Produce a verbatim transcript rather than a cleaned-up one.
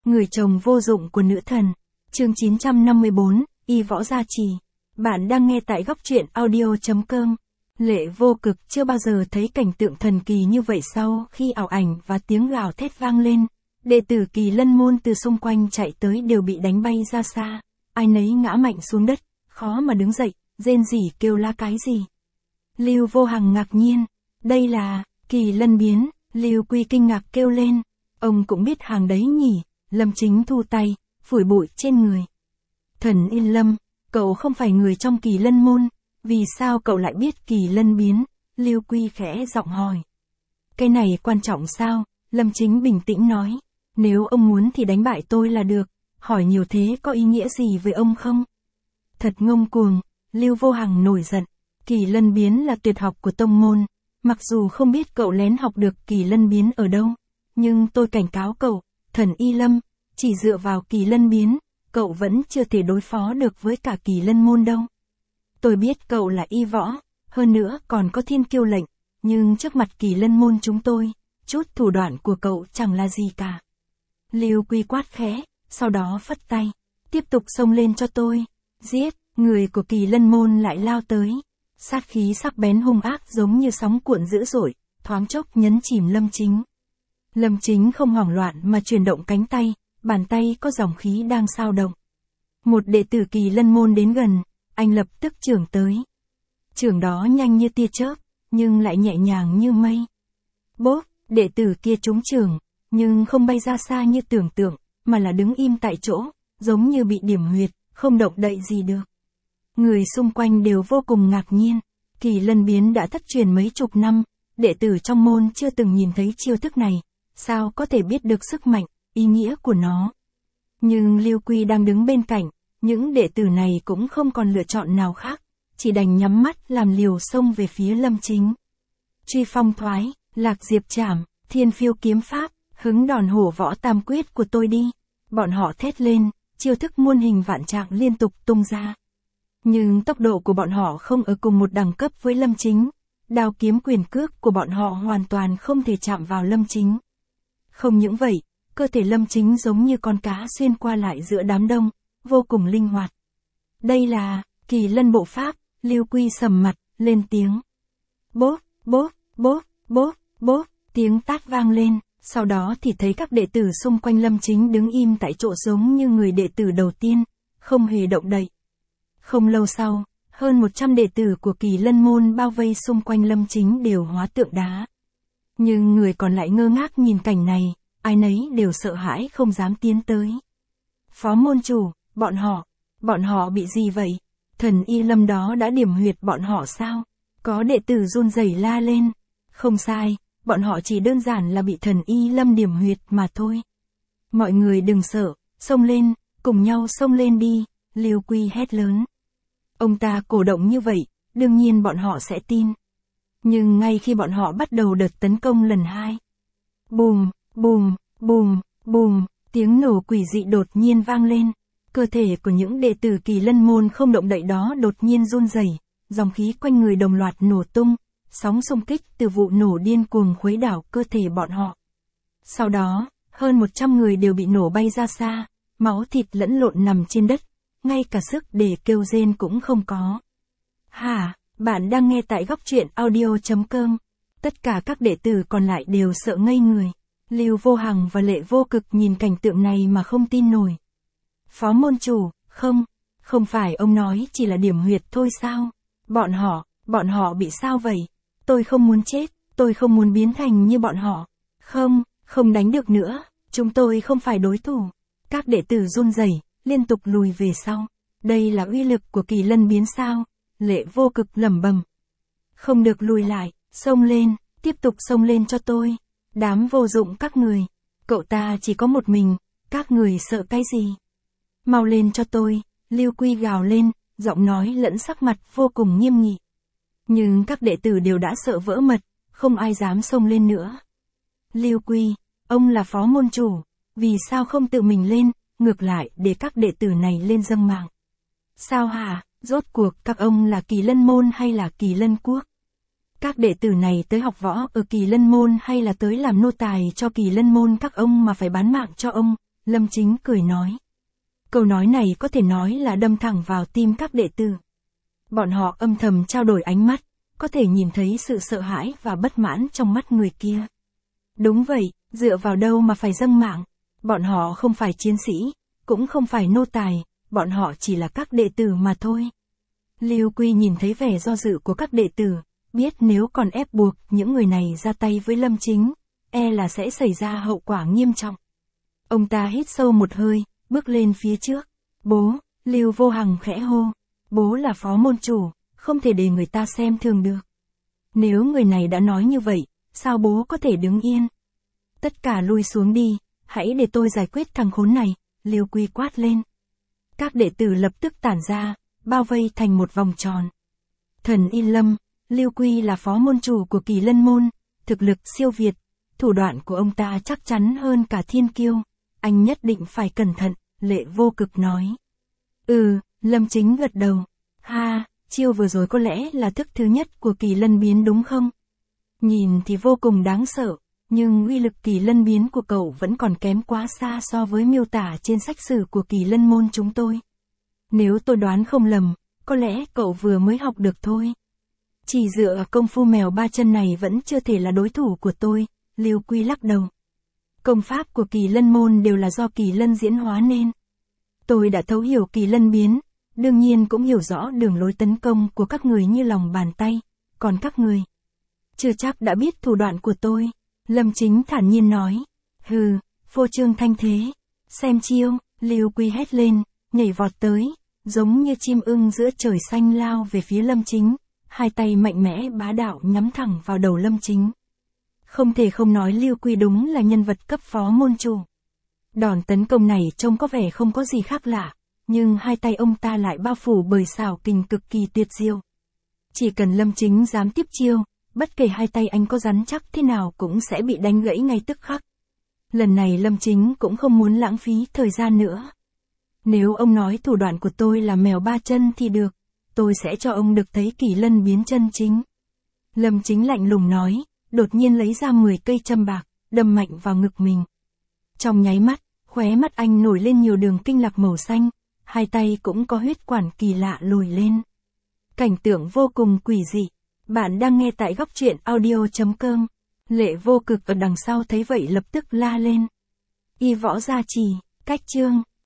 Người chồng vô dụng của nữ thần. Chương chín trăm năm mươi bốn, Y Võ Gia Trì. Bạn đang nghe tại góc truyện audio chấm com. Lệ Vô Cực chưa bao giờ thấy cảnh tượng thần kỳ như vậy sau khi ảo ảnh và tiếng gào thét vang lên. Đệ tử Kỳ Lân môn từ xung quanh chạy tới đều bị đánh bay ra xa. Ai nấy ngã mạnh xuống đất, khó mà đứng dậy, rên rỉ kêu la cái gì. Lưu Vô Hằng ngạc nhiên. Đây là Kỳ Lân biến. Lưu Quy kinh ngạc kêu lên. Ông cũng biết hàng đấy nhỉ. Lâm Chính thu tay, phủi bụi trên người. Thần Yên Lâm, cậu không phải người trong Kỳ Lân môn, vì sao cậu lại biết Kỳ Lân biến? Lưu Quy khẽ giọng hỏi. Cái này quan trọng sao? Lâm Chính bình tĩnh nói. Nếu ông muốn thì đánh bại tôi là được, hỏi nhiều thế có ý nghĩa gì với ông không? Thật ngông cuồng, Lưu Vô Hằng nổi giận. Kỳ Lân biến là tuyệt học của tông môn, mặc dù không biết cậu lén học được Kỳ Lân biến ở đâu, nhưng tôi cảnh cáo cậu, Thần Y Lâm, chỉ dựa vào Kỳ Lân biến, cậu vẫn chưa thể đối phó được với cả Kỳ Lân môn đâu. Tôi biết cậu là y võ, hơn nữa còn có thiên kiêu lệnh, nhưng trước mặt Kỳ Lân môn chúng tôi, chút thủ đoạn của cậu chẳng là gì cả. Lưu Quy quát khẽ, sau đó phất tay, tiếp tục xông lên cho tôi, giết, người của Kỳ Lân môn lại lao tới. Sát khí sắc bén hung ác giống như sóng cuộn dữ dội, thoáng chốc nhấn chìm Lâm Chính. Lâm Chính không hoảng loạn mà chuyển động cánh tay, bàn tay có dòng khí đang xao động. Một đệ tử Kỳ Lân môn đến gần, anh lập tức chưởng tới. Chưởng đó nhanh như tia chớp, nhưng lại nhẹ nhàng như mây. Bốp, đệ tử kia trúng chưởng, nhưng không bay ra xa như tưởng tượng, mà là đứng im tại chỗ, giống như bị điểm huyệt, không động đậy gì được. Người xung quanh đều vô cùng ngạc nhiên. Kỳ Lân biến đã thất truyền mấy chục năm, đệ tử trong môn chưa từng nhìn thấy chiêu thức này, sao có thể biết được sức mạnh, ý nghĩa của nó. Nhưng Lưu Quy đang đứng bên cạnh, những đệ tử này cũng không còn lựa chọn nào khác, chỉ đành nhắm mắt làm liều xông về phía Lâm Chính. Truy phong thoái, lạc diệp trảm, thiên phiêu kiếm pháp, hứng đòn hổ võ tam quyết của tôi đi. Bọn họ thét lên, chiêu thức muôn hình vạn trạng liên tục tung ra. Nhưng tốc độ của bọn họ không ở cùng một đẳng cấp với Lâm Chính. Đao kiếm quyền cước của bọn họ hoàn toàn không thể chạm vào Lâm Chính. Không những vậy, cơ thể Lâm Chính giống như con cá xuyên qua lại giữa đám đông, vô cùng linh hoạt. Đây là Kỳ Lân bộ pháp. Lưu Quy sầm mặt, lên tiếng. Bốp, bốp, bốp, bốp, bốp, tiếng tát vang lên, sau đó thì thấy các đệ tử xung quanh Lâm Chính đứng im tại chỗ giống như người đệ tử đầu tiên, không hề động đậy. Không lâu sau, hơn một trăm đệ tử của Kỳ Lân môn bao vây xung quanh Lâm Chính đều hóa tượng đá. Nhưng người còn lại ngơ ngác nhìn cảnh này, ai nấy đều sợ hãi không dám tiến tới. Phó môn chủ, bọn họ, bọn họ bị gì vậy? Thần Y Lâm đó đã điểm huyệt bọn họ sao? Có đệ tử run rẩy la lên. Không sai, bọn họ chỉ đơn giản là bị Thần Y Lâm điểm huyệt mà thôi. Mọi người đừng sợ, xông lên, cùng nhau xông lên đi, Lưu Quy hét lớn. Ông ta cổ động như vậy, đương nhiên bọn họ sẽ tin. Nhưng ngay khi bọn họ bắt đầu đợt tấn công lần hai, bùm, bùm, bùm, bùm, tiếng nổ quỷ dị đột nhiên vang lên. Cơ thể của những đệ tử Kỳ Lân môn không động đậy đó đột nhiên run rẩy, dòng khí quanh người đồng loạt nổ tung, sóng xung kích từ vụ nổ điên cuồng khuấy đảo cơ thể bọn họ. Sau đó, hơn một trăm người đều bị nổ bay ra xa, máu thịt lẫn lộn nằm trên đất, ngay cả sức để kêu rên cũng không có. Hả, bạn đang nghe tại góc truyện audio chấm com. Tất cả các đệ tử còn lại đều sợ ngây người. Lưu Vô Hằng và Lệ Vô Cực nhìn cảnh tượng này mà không tin nổi. Phó môn chủ, không, không phải ông nói chỉ là điểm huyệt thôi sao? Bọn họ, bọn họ bị sao vậy? Tôi không muốn chết, tôi không muốn biến thành như bọn họ. Không, không đánh được nữa, chúng tôi không phải đối thủ. Các đệ tử run rẩy, liên tục lùi về sau. Đây là uy lực của Kỳ Lân biến sao? Lệ Vô Cực lẩm bẩm. Không được lùi lại, xông lên, tiếp tục xông lên cho tôi. Đám vô dụng các người, cậu ta chỉ có một mình, các người sợ cái gì? Mau lên cho tôi, Lưu Quy gào lên, giọng nói lẫn sắc mặt vô cùng nghiêm nghị. Nhưng các đệ tử đều đã sợ vỡ mật, không ai dám xông lên nữa. Lưu Quy, ông là phó môn chủ, vì sao không tự mình lên, ngược lại để các đệ tử này lên dâng mạng? Sao hả, rốt cuộc các ông là Kỳ Lân môn hay là Kỳ Lân quốc? Các đệ tử này tới học võ ở Kỳ Lân môn hay là tới làm nô tài cho Kỳ Lân môn các ông mà phải bán mạng cho ông, Lâm Chính cười nói. Câu nói này có thể nói là đâm thẳng vào tim các đệ tử. Bọn họ âm thầm trao đổi ánh mắt, có thể nhìn thấy sự sợ hãi và bất mãn trong mắt người kia. Đúng vậy, dựa vào đâu mà phải dâng mạng? Bọn họ không phải chiến sĩ, cũng không phải nô tài, bọn họ chỉ là các đệ tử mà thôi. Lưu Quy nhìn thấy vẻ do dự của các đệ tử, biết nếu còn ép buộc những người này ra tay với Lâm Chính, e là sẽ xảy ra hậu quả nghiêm trọng. Ông ta hít sâu một hơi, bước lên phía trước. Bố, Lưu Vô Hằng khẽ hô. Bố là phó môn chủ, không thể để người ta xem thường được. Nếu người này đã nói như vậy, sao bố có thể đứng yên? Tất cả lui xuống đi, hãy để tôi giải quyết thằng khốn này, Lưu Quy quát lên. Các đệ tử lập tức tản ra, bao vây thành một vòng tròn. Thần Yên Lâm, Lưu Quy là phó môn chủ của Kỳ Lân môn, thực lực siêu việt, thủ đoạn của ông ta chắc chắn hơn cả thiên kiêu, anh nhất định phải cẩn thận, Lệ Vô Cực nói. Ừ, Lâm Chính gật đầu. Ha, chiêu vừa rồi có lẽ là thức thứ nhất của Kỳ Lân biến đúng không? Nhìn thì vô cùng đáng sợ, nhưng uy lực Kỳ Lân biến của cậu vẫn còn kém quá xa so với miêu tả trên sách sử của Kỳ Lân môn chúng tôi. Nếu tôi đoán không lầm, có lẽ cậu vừa mới học được thôi. Chỉ dựa công phu mèo ba chân này vẫn chưa thể là đối thủ của tôi, Lưu Quy lắc đầu. Công pháp của Kỳ Lân môn đều là do Kỳ Lân diễn hóa nên. Tôi đã thấu hiểu Kỳ Lân biến, đương nhiên cũng hiểu rõ đường lối tấn công của các người như lòng bàn tay, còn các người chưa chắc đã biết thủ đoạn của tôi, Lâm Chính thản nhiên nói. Hừ, phô trương thanh thế, xem chiêu, Lưu Quy hét lên, nhảy vọt tới, giống như chim ưng giữa trời xanh lao về phía Lâm Chính, hai tay mạnh mẽ bá đạo nhắm thẳng vào đầu Lâm Chính. Không thể không nói Lưu Quy đúng là nhân vật cấp phó môn chủ. Đòn tấn công này trông có vẻ không có gì khác lạ, nhưng hai tay ông ta lại bao phủ bởi xảo kình cực kỳ tuyệt diệu. Chỉ cần Lâm Chính dám tiếp chiêu, bất kể hai tay anh có rắn chắc thế nào cũng sẽ bị đánh gãy ngay tức khắc. Lần này Lâm Chính cũng không muốn lãng phí thời gian nữa. Nếu ông nói thủ đoạn của tôi là mèo ba chân thì được, tôi sẽ cho ông được thấy Kỳ Lân biến chân chính. Lâm Chính lạnh lùng nói, đột nhiên lấy ra mười cây châm bạc, đâm mạnh vào ngực mình. Trong nháy mắt, khóe mắt anh nổi lên nhiều đường kinh lạc màu xanh, hai tay cũng có huyết quản kỳ lạ lồi lên. Cảnh tượng vô cùng quỷ dị. Bạn đang nghe tại góc truyện audio chấm com. Lệ Vô Cực ở đằng sau thấy vậy lập tức la lên. Y võ gia trì, cách chương.